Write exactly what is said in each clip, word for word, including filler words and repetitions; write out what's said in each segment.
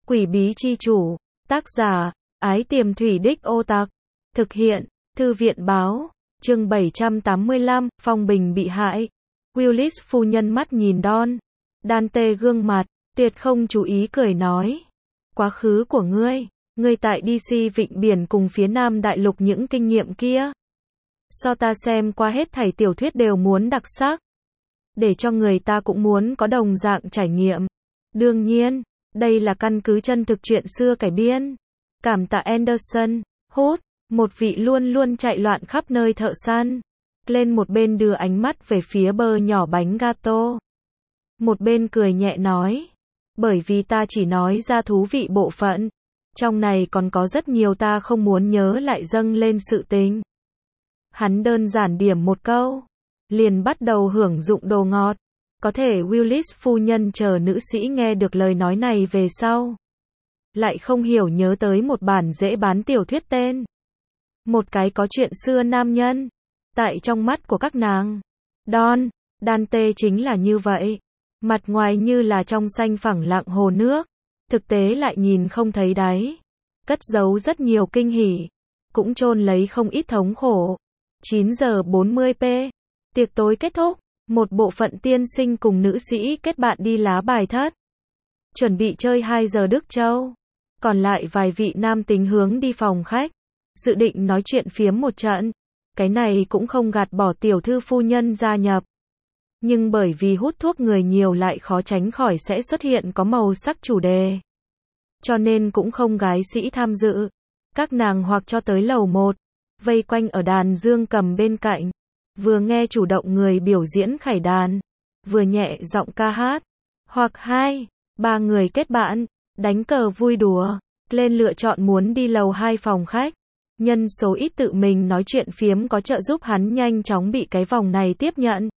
Quỷ bí chi chủ, tác giả, Ái Tiềm Thủy Đích Ô Tặc, thực hiện, Thư viện báo, chương bảy trăm tám mươi lăm, Phong Bình bị hại. Willis phu nhân mắt nhìn Don. Dante gương mặt, tuyệt không chú ý cười nói. Quá khứ của ngươi, ngươi tại đê xê vịnh biển cùng phía Nam Đại Lục những kinh nghiệm kia. So ta xem qua hết thảy tiểu thuyết đều muốn đặc sắc. Để cho người ta cũng muốn có đồng dạng trải nghiệm. Đương nhiên, đây là căn cứ chân thực chuyện xưa cải biên. Cảm tạ Anderson, Hood, một vị luôn luôn chạy loạn khắp nơi thợ săn. Lên một bên đưa ánh mắt về phía bơ nhỏ bánh gato. Một bên cười nhẹ nói. Bởi vì ta chỉ nói ra thú vị bộ phận. Trong này còn có rất nhiều ta không muốn nhớ lại dâng lên sự tình. Hắn đơn giản điểm một câu. Liền bắt đầu hưởng dụng đồ ngọt. Có thể Willis phu nhân chờ nữ sĩ nghe được lời nói này về sau. Lại không hiểu nhớ tới một bản dễ bán tiểu thuyết tên. Một cái có chuyện xưa nam nhân. Tại trong mắt của các nàng. Don, Dante chính là như vậy. Mặt ngoài như là trong xanh phẳng lặng hồ nước. Thực tế lại nhìn không thấy đáy. Cất giấu rất nhiều kinh hỉ. Cũng chôn lấy không ít thống khổ. chín giờ bốn mươi phút. Tiệc tối kết thúc. Một bộ phận tiên sinh cùng nữ sĩ kết bạn đi lá bài thất. Chuẩn bị chơi hai giờ Đức Châu. Còn lại vài vị nam tính hướng đi phòng khách. Dự định nói chuyện phiếm một trận. Cái này cũng không gạt bỏ tiểu thư phu nhân gia nhập. Nhưng bởi vì hút thuốc người nhiều lại khó tránh khỏi sẽ xuất hiện có màu sắc chủ đề. Cho nên cũng không gái sĩ tham dự. Các nàng hoặc cho tới lầu một. Vây quanh ở đàn dương cầm bên cạnh. Vừa nghe chủ động người biểu diễn khải đàn. Vừa nhẹ giọng ca hát. Hoặc hai, ba người kết bạn. Đánh cờ vui đùa. Lên lựa chọn muốn đi lầu hai phòng khách. Nhân số ít tự mình nói chuyện phiếm có trợ giúp hắn nhanh chóng bị cái vòng này tiếp nhận.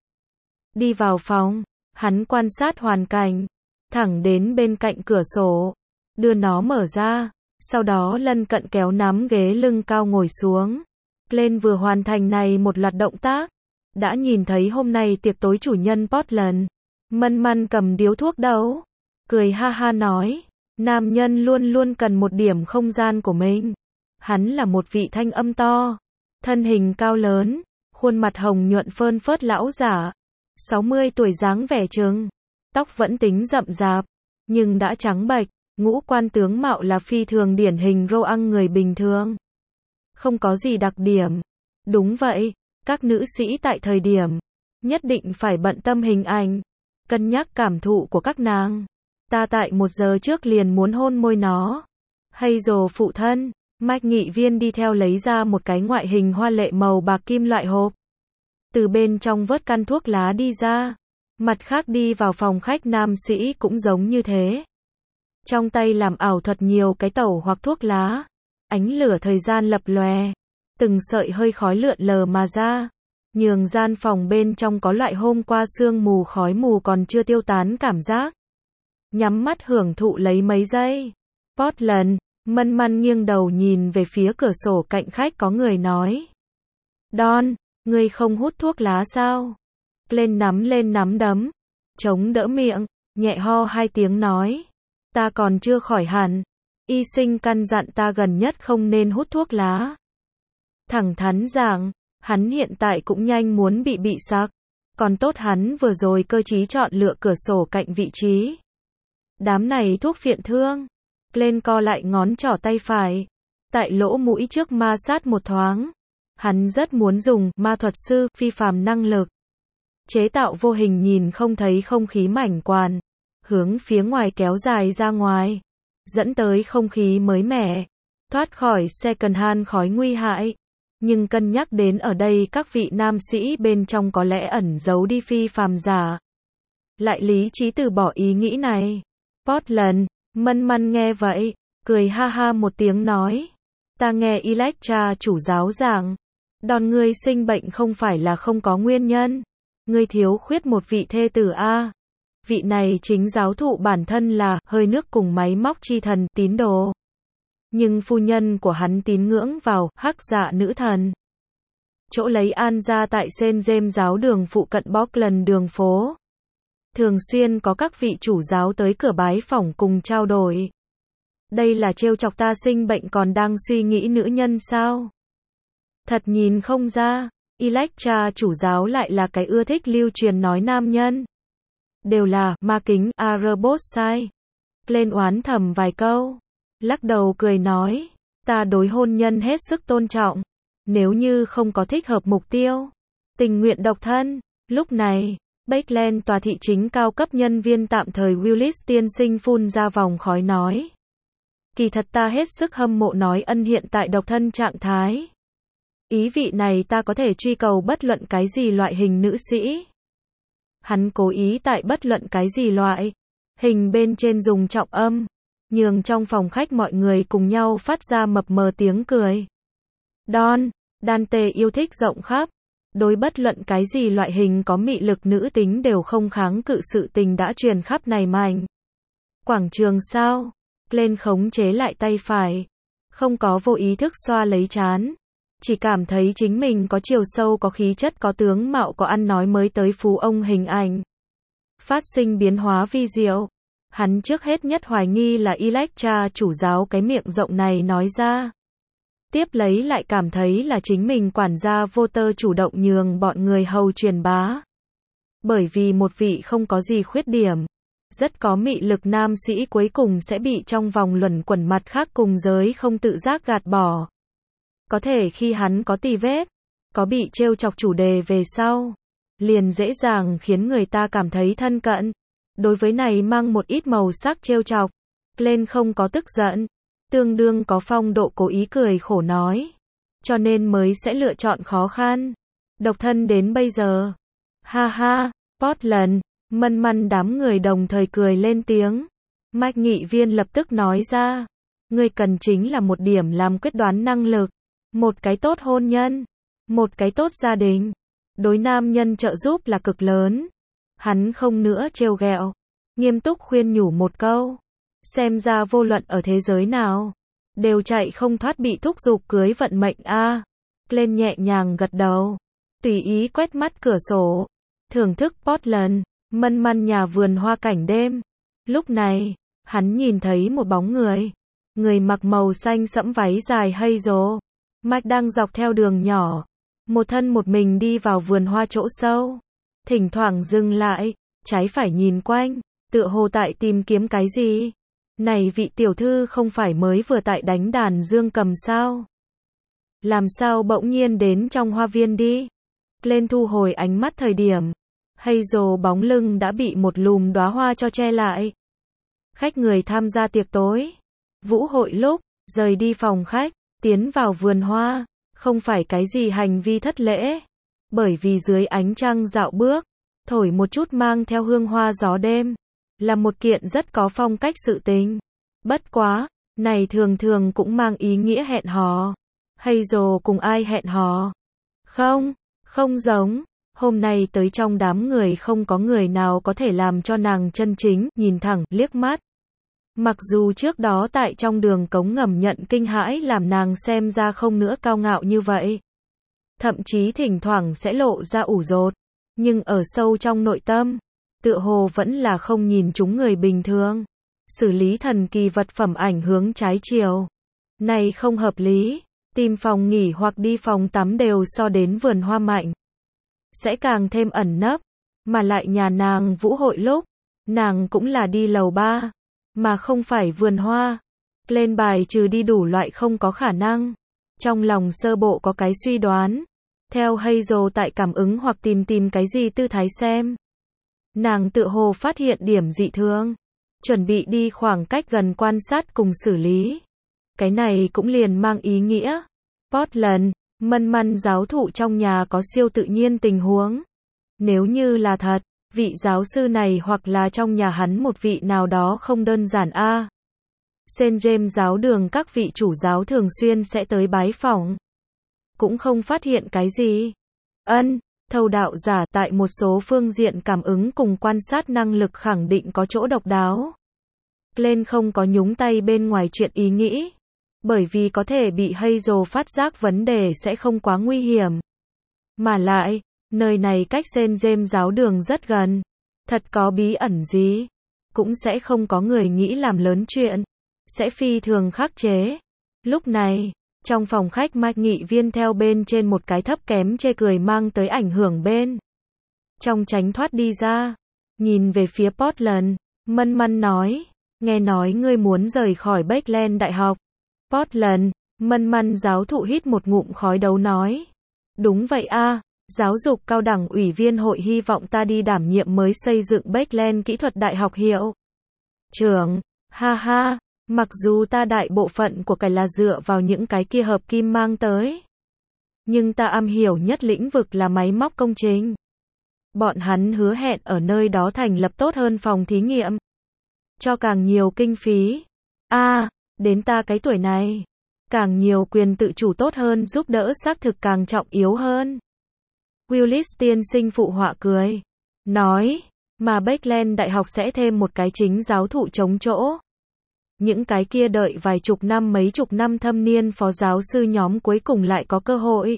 Đi vào phòng, hắn quan sát hoàn cảnh, thẳng đến bên cạnh cửa sổ, đưa nó mở ra, sau đó lân cận kéo nắm ghế lưng cao ngồi xuống. Lên vừa hoàn thành này một loạt động tác, đã nhìn thấy hôm nay tiệc tối chủ nhân Portland, mân măn cầm điếu thuốc đấu, cười ha ha nói, nam nhân luôn luôn cần một điểm không gian của mình. Hắn là một vị thanh âm to, thân hình cao lớn, khuôn mặt hồng nhuận phơn phớt lão giả, sáu mươi tuổi dáng vẻ trừng, tóc vẫn tính rậm rạp, nhưng đã trắng bệch, ngũ quan tướng mạo là phi thường điển hình rô ăn người bình thường. Không có gì đặc điểm. Đúng vậy, các nữ sĩ tại thời điểm, nhất định phải bận tâm hình ảnh, cân nhắc cảm thụ của các nàng. Ta tại một giờ trước liền muốn hôn môi nó. Hay dồ phụ thân. Mike nghị viên đi theo lấy ra một cái ngoại hình hoa lệ màu bạc kim loại hộp. Từ bên trong vớt căn thuốc lá đi ra. Mặt khác đi vào phòng khách nam sĩ cũng giống như thế. Trong tay làm ảo thuật nhiều cái tẩu hoặc thuốc lá. Ánh lửa thời gian lập lòe. Từng sợi hơi khói lượn lờ mà ra. Nhường gian phòng bên trong có loại hôm qua sương mù khói mù còn chưa tiêu tán cảm giác. Nhắm mắt hưởng thụ lấy mấy giây. Portland. Mân măn nghiêng đầu nhìn về phía cửa sổ cạnh khách có người nói. Don, ngươi không hút thuốc lá sao? Lên nắm lên nắm đấm. Chống đỡ miệng, nhẹ ho hai tiếng nói. Ta còn chưa khỏi hẳn. Y sinh căn dặn ta gần nhất không nên hút thuốc lá. Thẳng thắn rằng, hắn hiện tại cũng nhanh muốn bị bị sặc. Còn tốt hắn vừa rồi cơ trí chọn lựa cửa sổ cạnh vị trí. Đám này thuốc phiện thương. Lên co lại ngón trỏ tay phải. Tại lỗ mũi trước ma sát một thoáng. Hắn rất muốn dùng ma thuật sư phi phàm năng lực. Chế tạo vô hình nhìn không thấy không khí mảnh quản. Hướng phía ngoài kéo dài ra ngoài. Dẫn tới không khí mới mẻ. Thoát khỏi second hand khói nguy hại. Nhưng cân nhắc đến ở đây các vị nam sĩ bên trong có lẽ ẩn giấu đi phi phàm giả. Lại lý trí từ bỏ ý nghĩ này. Portland. Mân măn nghe vậy, cười ha ha một tiếng nói. Ta nghe Electra chủ giáo giảng. Đòn ngươi sinh bệnh không phải là không có nguyên nhân. Ngươi thiếu khuyết một vị thê tử a. Vị này chính giáo thụ bản thân là hơi nước cùng máy móc chi thần tín đồ. Nhưng phu nhân của hắn tín ngưỡng vào hắc dạ nữ thần. Chỗ lấy an ra tại Saint James giáo đường phụ cận Portland đường phố. Thường xuyên có các vị chủ giáo tới cửa bái phỏng cùng trao đổi. Đây là trêu chọc ta sinh bệnh còn đang suy nghĩ nữ nhân sao? Thật nhìn không ra, Electra chủ giáo lại là cái ưa thích lưu truyền nói nam nhân. Đều là, ma kính, a robot sai. Lên oán thầm vài câu. Lắc đầu cười nói, ta đối hôn nhân hết sức tôn trọng. Nếu như không có thích hợp mục tiêu, tình nguyện độc thân. Lúc này, Bakeland tòa thị chính cao cấp nhân viên tạm thời Willis tiên sinh phun ra vòng khói nói. Kỳ thật ta hết sức hâm mộ nói ân hiện tại độc thân trạng thái. Ý vị này ta có thể truy cầu bất luận cái gì loại hình nữ sĩ. Hắn cố ý tại bất luận cái gì loại hình bên trên dùng trọng âm, nhường trong phòng khách mọi người cùng nhau phát ra mập mờ tiếng cười. Don, Dante yêu thích rộng khắp, đối bất luận cái gì loại hình có mị lực nữ tính đều không kháng cự sự tình đã truyền khắp này mảnh. Quảng trường sao? Lên khống chế lại tay phải, không có vô ý thức xoa lấy trán, chỉ cảm thấy chính mình có chiều sâu có khí chất có tướng mạo có ăn nói mới tới phú ông hình ảnh. Phát sinh biến hóa vi diệu. Hắn trước hết nhất hoài nghi là Electra chủ giáo cái miệng rộng này nói ra. Tiếp lấy lại cảm thấy là chính mình quản gia Voter chủ động nhường bọn người hầu truyền bá. Bởi vì một vị không có gì khuyết điểm, rất có mị lực nam sĩ cuối cùng sẽ bị trong vòng luẩn quẩn mặt khác cùng giới không tự giác gạt bỏ. Có thể khi hắn có tì vết, có bị trêu chọc chủ đề về sau, liền dễ dàng khiến người ta cảm thấy thân cận. Đối với này mang một ít màu sắc trêu chọc, lên không có tức giận, tương đương có phong độ cố ý cười khổ nói. Cho nên mới sẽ lựa chọn khó khăn. Độc thân đến bây giờ. Ha ha, Portland, mân măn đám người đồng thời cười lên tiếng. Mike nghị viên lập tức nói ra. Người cần chính là một điểm làm quyết đoán năng lực. Một cái tốt hôn nhân. Một cái tốt gia đình. Đối nam nhân trợ giúp là cực lớn. Hắn không nữa trêu ghẹo. Nghiêm túc khuyên nhủ một câu. Xem ra vô luận ở thế giới nào, đều chạy không thoát bị thúc giục cưới vận mệnh a. Lên nhẹ nhàng gật đầu, tùy ý quét mắt cửa sổ, thưởng thức Portland, mân măn nhà vườn hoa cảnh đêm. Lúc này, hắn nhìn thấy một bóng người, người mặc màu xanh sẫm váy dài hazel, Mike đang dọc theo đường nhỏ, một thân một mình đi vào vườn hoa chỗ sâu, thỉnh thoảng dừng lại, trái phải nhìn quanh, tựa hồ tại tìm kiếm cái gì. Này vị tiểu thư không phải mới vừa tại đánh đàn dương cầm sao? Làm sao bỗng nhiên đến trong hoa viên đi? Lên thu hồi ánh mắt thời điểm, Hazel bóng lưng đã bị một lùm đóa hoa cho che lại. Khách người tham gia tiệc tối, vũ hội lúc, rời đi phòng khách, tiến vào vườn hoa, không phải cái gì hành vi thất lễ. Bởi vì dưới ánh trăng dạo bước, thổi một chút mang theo hương hoa gió đêm. Là một kiện rất có phong cách sự tình. Bất quá, này thường thường cũng mang ý nghĩa hẹn hò. Hazel cùng ai hẹn hò? Không, không giống. Hôm nay tới trong đám người không có người nào có thể làm cho nàng chân chính, nhìn thẳng, liếc mắt. Mặc dù trước đó tại trong đường cống ngầm nhận kinh hãi làm nàng xem ra không nữa cao ngạo như vậy. Thậm chí thỉnh thoảng sẽ lộ ra ủ rột. Nhưng ở sâu trong nội tâm, tựa hồ vẫn là không nhìn chúng người bình thường. Xử lý thần kỳ vật phẩm ảnh hướng trái chiều. Này không hợp lý. Tìm phòng nghỉ hoặc đi phòng tắm đều so đến vườn hoa mạnh. Sẽ càng thêm ẩn nấp. Mà lại nhà nàng vũ hội lúc, nàng cũng là đi lầu ba, mà không phải vườn hoa. Lên bài trừ đi đủ loại không có khả năng. Trong lòng sơ bộ có cái suy đoán. Theo Hazel tại cảm ứng hoặc tìm tìm cái gì tư thái xem. Nàng tự hồ phát hiện điểm dị thường, chuẩn bị đi khoảng cách gần quan sát cùng xử lý. Cái này cũng liền mang ý nghĩa, Portland, mân măn giáo thụ trong nhà có siêu tự nhiên tình huống. Nếu như là thật, vị giáo sư này hoặc là trong nhà hắn một vị nào đó không đơn giản a. À. Saint James giáo đường các vị chủ giáo thường xuyên sẽ tới bái phỏng. Cũng không phát hiện cái gì. Ân. Thâu đạo giả tại một số phương diện cảm ứng cùng quan sát năng lực khẳng định có chỗ độc đáo. Lên không có nhúng tay bên ngoài chuyện ý nghĩ. Bởi vì có thể bị Hazel phát giác vấn đề sẽ không quá nguy hiểm. Mà lại, nơi này cách Saint James giáo đường rất gần. Thật có bí ẩn gì, cũng sẽ không có người nghĩ làm lớn chuyện. sẽ phi thường khắc chế. Lúc này, trong phòng khách Mike nghị viên theo bên trên một cái thấp kém chê cười mang tới ảnh hưởng bên trong tránh thoát đi ra, nhìn về phía Portland, mân mân nói, nghe nói ngươi muốn rời khỏi Bakeland Đại học. Portland, mân mân giáo thụ hít một ngụm khói đấu nói, đúng vậy a, giáo dục cao đẳng ủy viên hội hy vọng ta đi đảm nhiệm mới xây dựng Bakeland Kỹ thuật Đại học hiệu trưởng, ha ha, mặc dù ta đại bộ phận của cải là dựa vào những cái kia hợp kim mang tới, nhưng ta am hiểu nhất lĩnh vực là máy móc công trình. Bọn hắn hứa hẹn ở nơi đó thành lập tốt hơn phòng thí nghiệm, cho càng nhiều kinh phí. A, à, đến ta cái tuổi này, càng nhiều quyền tự chủ tốt hơn giúp đỡ xác thực càng trọng yếu hơn. Willis tiên sinh phụ họa cười, nói, mà Bakeland Đại học sẽ thêm một cái chính giáo thụ chống chỗ. Những cái kia đợi vài chục năm mấy chục năm thâm niên phó giáo sư nhóm cuối cùng lại có cơ hội.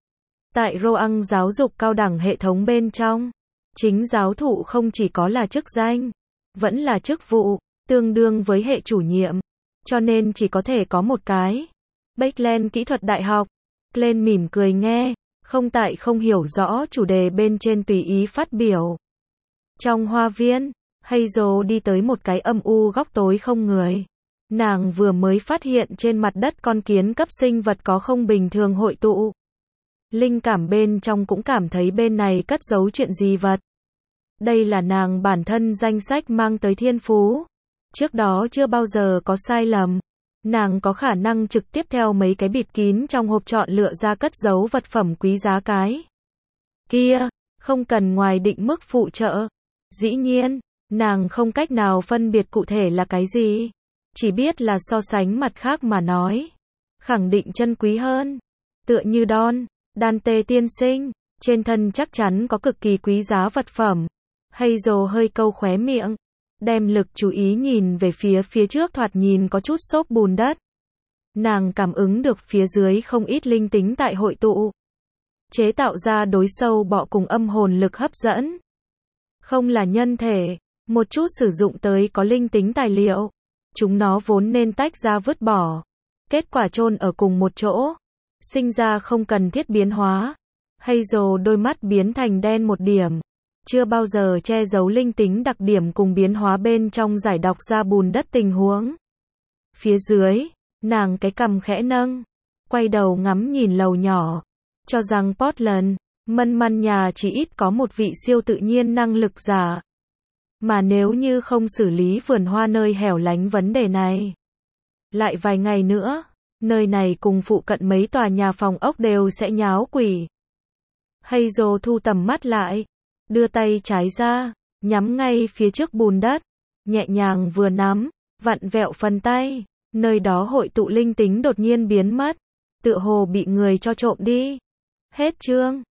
Tại Roang giáo dục cao đẳng hệ thống bên trong, chính giáo thụ không chỉ có là chức danh, vẫn là chức vụ, tương đương với hệ chủ nhiệm, cho nên chỉ có thể có một cái. Bakeland Kỹ thuật Đại học. Glenn mỉm cười nghe, không tại không hiểu rõ chủ đề bên trên tùy ý phát biểu. Trong hoa viên, Hazel đi tới một cái âm u góc tối không người. Nàng vừa mới phát hiện trên mặt đất con kiến cấp sinh vật có không bình thường hội tụ. Linh cảm bên trong cũng cảm thấy bên này cất giấu chuyện gì vật. Đây là nàng bản thân danh sách mang tới thiên phú. Trước đó chưa bao giờ có sai lầm. Nàng có khả năng trực tiếp theo mấy cái bịt kín trong hộp chọn lựa ra cất giấu vật phẩm quý giá cái kia, không cần ngoài định mức phụ trợ. Dĩ nhiên, nàng không cách nào phân biệt cụ thể là cái gì, chỉ biết là so sánh mặt khác mà nói, khẳng định chân quý hơn. Tựa như Don, Dante tiên sinh, trên thân chắc chắn có cực kỳ quý giá vật phẩm. Hazel hơi câu khóe miệng, đem lực chú ý nhìn về phía phía trước thoạt nhìn có chút xốp bùn đất. Nàng cảm ứng được phía dưới không ít linh tính tại hội tụ, chế tạo ra đối sâu bọ cùng âm hồn lực hấp dẫn. Không là nhân thể, một chút sử dụng tới có linh tính tài liệu, chúng nó vốn nên tách ra vứt bỏ, kết quả chôn ở cùng một chỗ, sinh ra không cần thiết biến hóa. Hazel đôi mắt biến thành đen một điểm, chưa bao giờ che giấu linh tính đặc điểm cùng biến hóa bên trong giải đọc ra bùn đất tình huống. Phía dưới, nàng cái cằm khẽ nâng, quay đầu ngắm nhìn lầu nhỏ, cho rằng Portland, mân mân nhà chỉ ít có một vị siêu tự nhiên năng lực giả. Mà nếu như không xử lý vườn hoa nơi hẻo lánh vấn đề này, lại vài ngày nữa, nơi này cùng phụ cận mấy tòa nhà phòng ốc đều sẽ nháo quỷ. Hazel thu tầm mắt lại, đưa tay trái ra, nhắm ngay phía trước bùn đất, nhẹ nhàng vừa nắm, vặn vẹo phần tay, nơi đó hội tụ linh tính đột nhiên biến mất, tựa hồ bị người cho trộm đi. Hết chương.